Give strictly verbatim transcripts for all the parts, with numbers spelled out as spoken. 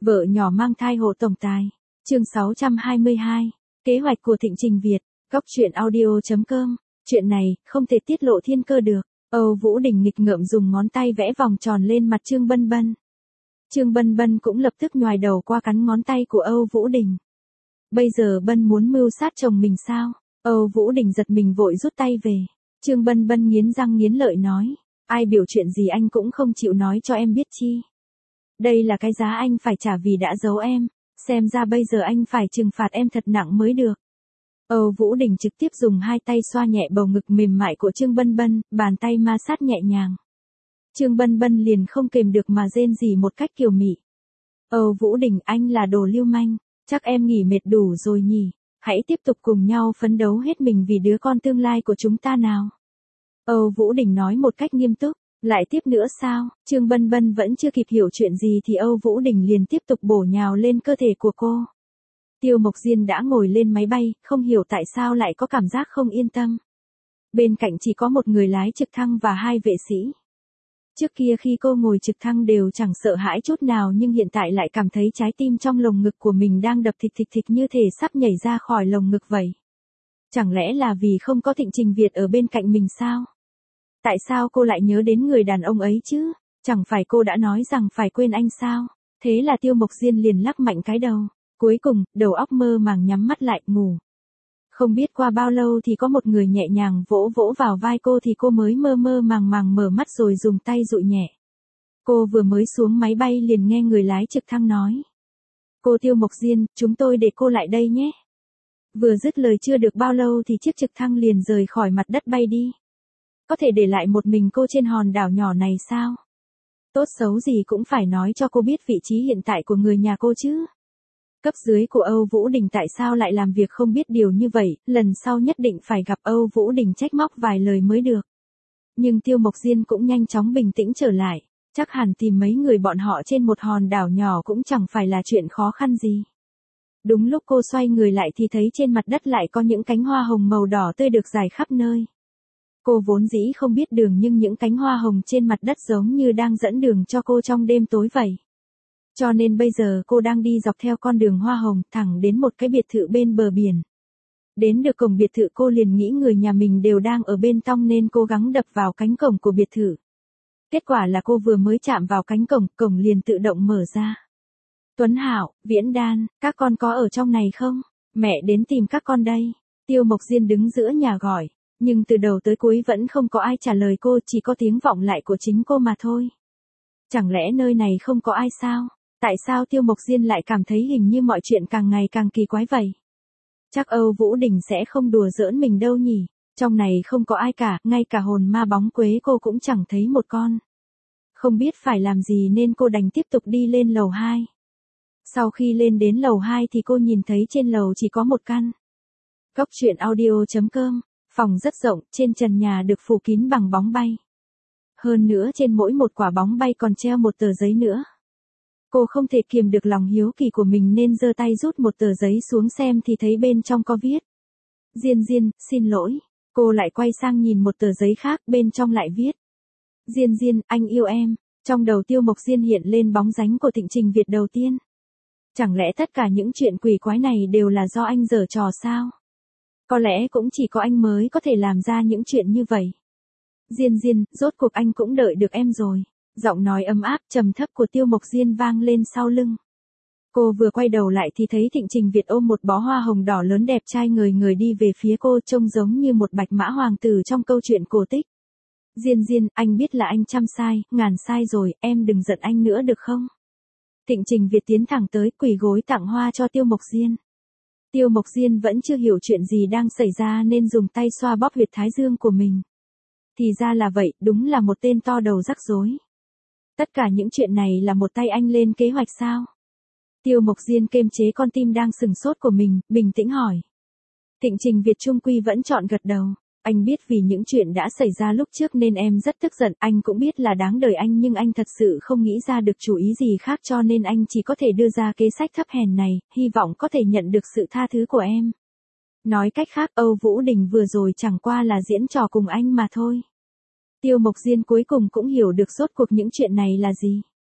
Vợ nhỏ mang thai hộ tổng tài. Chương sáu trăm hai mươi hai. Kế hoạch của Thịnh Trình Việt. Góc truyện audio chấm com. Chuyện này không thể tiết lộ thiên cơ được. Âu Vũ Đình nghịch ngợm dùng ngón tay vẽ vòng tròn lên mặt Trương Bân Bân. Trương Bân Bân cũng lập tức nhoài đầu qua cắn ngón tay của Âu Vũ Đình. Bây giờ Bân muốn mưu sát chồng mình sao? Âu Vũ Đình giật mình vội rút tay về. Trương Bân Bân nghiến răng nghiến lợi nói. Ai biểu chuyện gì anh cũng không chịu nói cho em biết chi. Đây là cái giá anh phải trả vì đã giấu em. Xem ra bây giờ anh phải trừng phạt em thật nặng mới được. Âu Vũ Đình trực tiếp dùng hai tay xoa nhẹ bầu ngực mềm mại của Trương Bân Bân, bàn tay ma sát nhẹ nhàng. Trương Bân Bân liền không kềm được mà rên rỉ một cách kiều mị. Âu Vũ Đình, anh là đồ lưu manh, chắc em nghỉ mệt đủ rồi nhỉ, hãy tiếp tục cùng nhau phấn đấu hết mình vì đứa con tương lai của chúng ta nào. Âu Vũ Đình nói một cách nghiêm túc. Lại tiếp nữa sao? Trương Bân Bân vẫn chưa kịp hiểu chuyện gì thì Âu Vũ Đình liền tiếp tục bổ nhào lên cơ thể của cô. Tiêu Mộc Diên đã ngồi lên máy bay, không hiểu tại sao lại có cảm giác không yên tâm. Bên cạnh chỉ có một người lái trực thăng và hai vệ sĩ. Trước kia khi cô ngồi trực thăng đều chẳng sợ hãi chút nào nhưng hiện tại lại cảm thấy trái tim trong lồng ngực của mình đang đập thịch thịch thịch như thể sắp nhảy ra khỏi lồng ngực vậy. Chẳng lẽ là vì không có Thịnh Trình Việt ở bên cạnh mình sao? Tại sao cô lại nhớ đến người đàn ông ấy chứ? Chẳng phải cô đã nói rằng phải quên anh sao? Thế là Tiêu Mộc Diên liền lắc mạnh cái đầu. Cuối cùng, đầu óc mơ màng nhắm mắt lại, ngủ. Không biết qua bao lâu thì có một người nhẹ nhàng vỗ vỗ vào vai cô thì cô mới mơ mơ màng màng mở mắt rồi dùng tay dụi nhẹ. Cô vừa mới xuống máy bay liền nghe người lái trực thăng nói. Cô Tiêu Mộc Diên, chúng tôi để cô lại đây nhé. Vừa dứt lời chưa được bao lâu thì chiếc trực thăng liền rời khỏi mặt đất bay đi. Có thể để lại một mình cô trên hòn đảo nhỏ này sao? Tốt xấu gì cũng phải nói cho cô biết vị trí hiện tại của người nhà cô chứ. Cấp dưới của Âu Vũ Đình tại sao lại làm việc không biết điều như vậy, lần sau nhất định phải gặp Âu Vũ Đình trách móc vài lời mới được. Nhưng Tiêu Mộc Diên cũng nhanh chóng bình tĩnh trở lại, chắc hẳn tìm mấy người bọn họ trên một hòn đảo nhỏ cũng chẳng phải là chuyện khó khăn gì. Đúng lúc cô xoay người lại thì thấy trên mặt đất lại có những cánh hoa hồng màu đỏ tươi được rải khắp nơi. Cô vốn dĩ không biết đường nhưng những cánh hoa hồng trên mặt đất giống như đang dẫn đường cho cô trong đêm tối vậy. Cho nên bây giờ cô đang đi dọc theo con đường hoa hồng thẳng đến một cái biệt thự bên bờ biển. Đến được cổng biệt thự cô liền nghĩ người nhà mình đều đang ở bên trong nên cố gắng đập vào cánh cổng của biệt thự. Kết quả là cô vừa mới chạm vào cánh cổng, cổng liền tự động mở ra. Tuấn Hạo, Viễn Đan, các con có ở trong này không? Mẹ đến tìm các con đây. Tiêu Mộc Diên đứng giữa nhà gọi. Nhưng từ đầu tới cuối vẫn không có ai trả lời cô, chỉ có tiếng vọng lại của chính cô mà thôi. Chẳng lẽ nơi này không có ai sao? Tại sao Tiêu Mộc Diên lại cảm thấy hình như mọi chuyện càng ngày càng kỳ quái vậy? Chắc Âu Vũ Đình sẽ không đùa giỡn mình đâu nhỉ? Trong này không có ai cả, ngay cả hồn ma bóng quế cô cũng chẳng thấy một con. Không biết phải làm gì nên cô đành tiếp tục đi lên lầu hai. Sau khi lên đến lầu hai thì cô nhìn thấy trên lầu chỉ có một căn. Góc truyện audio chấm com. Phòng rất rộng, trên trần nhà được phủ kín bằng bóng bay. Hơn nữa trên mỗi một quả bóng bay còn treo một tờ giấy nữa. Cô không thể kiềm được lòng hiếu kỳ của mình nên giơ tay rút một tờ giấy xuống xem thì thấy bên trong có viết. Diên Diên, xin lỗi. Cô lại quay sang nhìn một tờ giấy khác, bên trong lại viết. Diên Diên, anh yêu em. Trong đầu Tiêu Mộc Diên hiện lên bóng dáng của Thịnh Trình Việt đầu tiên. Chẳng lẽ tất cả những chuyện quỷ quái này đều là do anh giở trò sao? Có lẽ cũng chỉ có anh mới có thể làm ra những chuyện như vậy. Diên Diên, rốt cuộc anh cũng đợi được em rồi. Giọng nói ấm áp trầm thấp của Tiêu Mộc Diên vang lên sau lưng. Cô vừa quay đầu lại thì thấy Thịnh Trình Việt ôm một bó hoa hồng đỏ lớn đẹp trai người người đi về phía cô, trông giống như một bạch mã hoàng tử trong câu chuyện cổ tích. Diên Diên, anh biết là anh trăm sai, ngàn sai rồi, em đừng giận anh nữa được không? Thịnh Trình Việt tiến thẳng tới, quỳ gối tặng hoa cho Tiêu Mộc Diên. Tiêu Mộc Diên vẫn chưa hiểu chuyện gì đang xảy ra nên dùng tay xoa bóp huyệt thái dương của mình. Thì ra là vậy, đúng là một tên to đầu rắc rối. Tất cả những chuyện này là một tay anh lên kế hoạch sao? Tiêu Mộc Diên kiềm chế con tim đang sừng sốt của mình, bình tĩnh hỏi. Thịnh Trình Việt trung quy vẫn chọn gật đầu. Anh biết vì những chuyện đã xảy ra lúc trước nên em rất tức giận, anh cũng biết là đáng đời anh nhưng anh thật sự không nghĩ ra được chủ ý gì khác cho nên anh chỉ có thể đưa ra kế sách thấp hèn này, hy vọng có thể nhận được sự tha thứ của em. Nói cách khác Âu Vũ Đình vừa rồi chẳng qua là diễn trò cùng anh mà thôi. Tiêu Mộc Diên cuối cùng cũng hiểu được rốt cuộc những chuyện này là gì.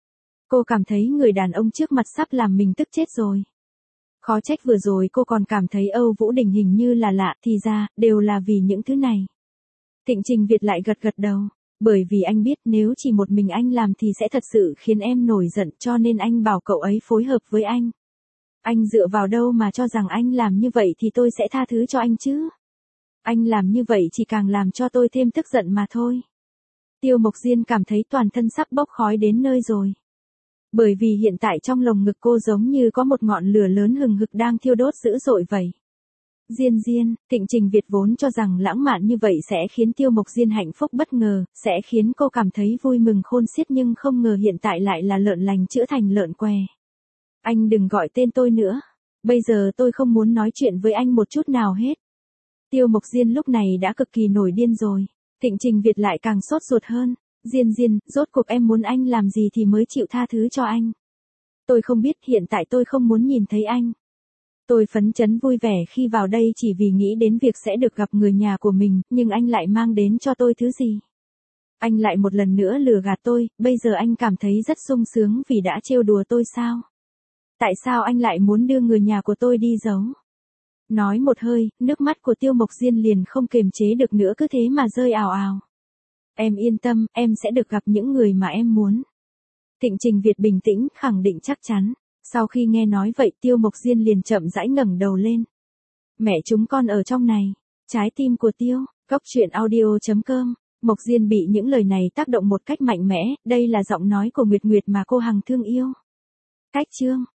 Cô cảm thấy người đàn ông trước mặt sắp làm mình tức chết rồi. Khó trách vừa rồi cô còn cảm thấy Âu Vũ Đình hình như là lạ, thì ra, đều là vì những thứ này. Thịnh Trình Việt lại gật gật đầu. Bởi vì anh biết nếu chỉ một mình anh làm thì sẽ thật sự khiến em nổi giận, cho nên anh bảo cậu ấy phối hợp với anh. Anh dựa vào đâu mà cho rằng anh làm như vậy thì tôi sẽ tha thứ cho anh chứ? Anh làm như vậy chỉ càng làm cho tôi thêm tức giận mà thôi. Tiêu Mộc Diên cảm thấy toàn thân sắp bốc khói đến nơi rồi. Bởi vì hiện tại trong lồng ngực cô giống như có một ngọn lửa lớn hừng hực đang thiêu đốt dữ dội vậy. Diên Diên, Thịnh Trình Việt vốn cho rằng lãng mạn như vậy sẽ khiến Tiêu Mộc Diên hạnh phúc bất ngờ, sẽ khiến cô cảm thấy vui mừng khôn xiết, nhưng không ngờ hiện tại lại là lợn lành chữa thành lợn què. Anh đừng gọi tên tôi nữa. Bây giờ tôi không muốn nói chuyện với anh một chút nào hết. Tiêu Mộc Diên lúc này đã cực kỳ nổi điên rồi. Thịnh Trình Việt lại càng sốt ruột hơn. Diên Diên, rốt cuộc em muốn anh làm gì thì mới chịu tha thứ cho anh? Tôi không biết, hiện tại tôi không muốn nhìn thấy anh. Tôi phấn chấn vui vẻ khi vào đây chỉ vì nghĩ đến việc sẽ được gặp người nhà của mình, nhưng anh lại mang đến cho tôi thứ gì? Anh lại một lần nữa lừa gạt tôi, bây giờ anh cảm thấy rất sung sướng vì đã trêu đùa tôi sao? Tại sao anh lại muốn đưa người nhà của tôi đi giấu? Nói một hơi, nước mắt của Tiêu Mộc Diên liền không kiềm chế được nữa, cứ thế mà rơi ào ào. Em yên tâm, em sẽ được gặp những người mà em muốn. Thịnh Trình Việt bình tĩnh, khẳng định chắc chắn. Sau khi nghe nói vậy, Tiêu Mộc Diên liền chậm rãi ngẩng đầu lên. Mẹ chúng con ở trong này. Trái tim của Tiêu, góc truyện audio chấm com. Mộc Diên bị những lời này tác động một cách mạnh mẽ, đây là giọng nói của Nguyệt Nguyệt mà cô hằng thương yêu. Cách chương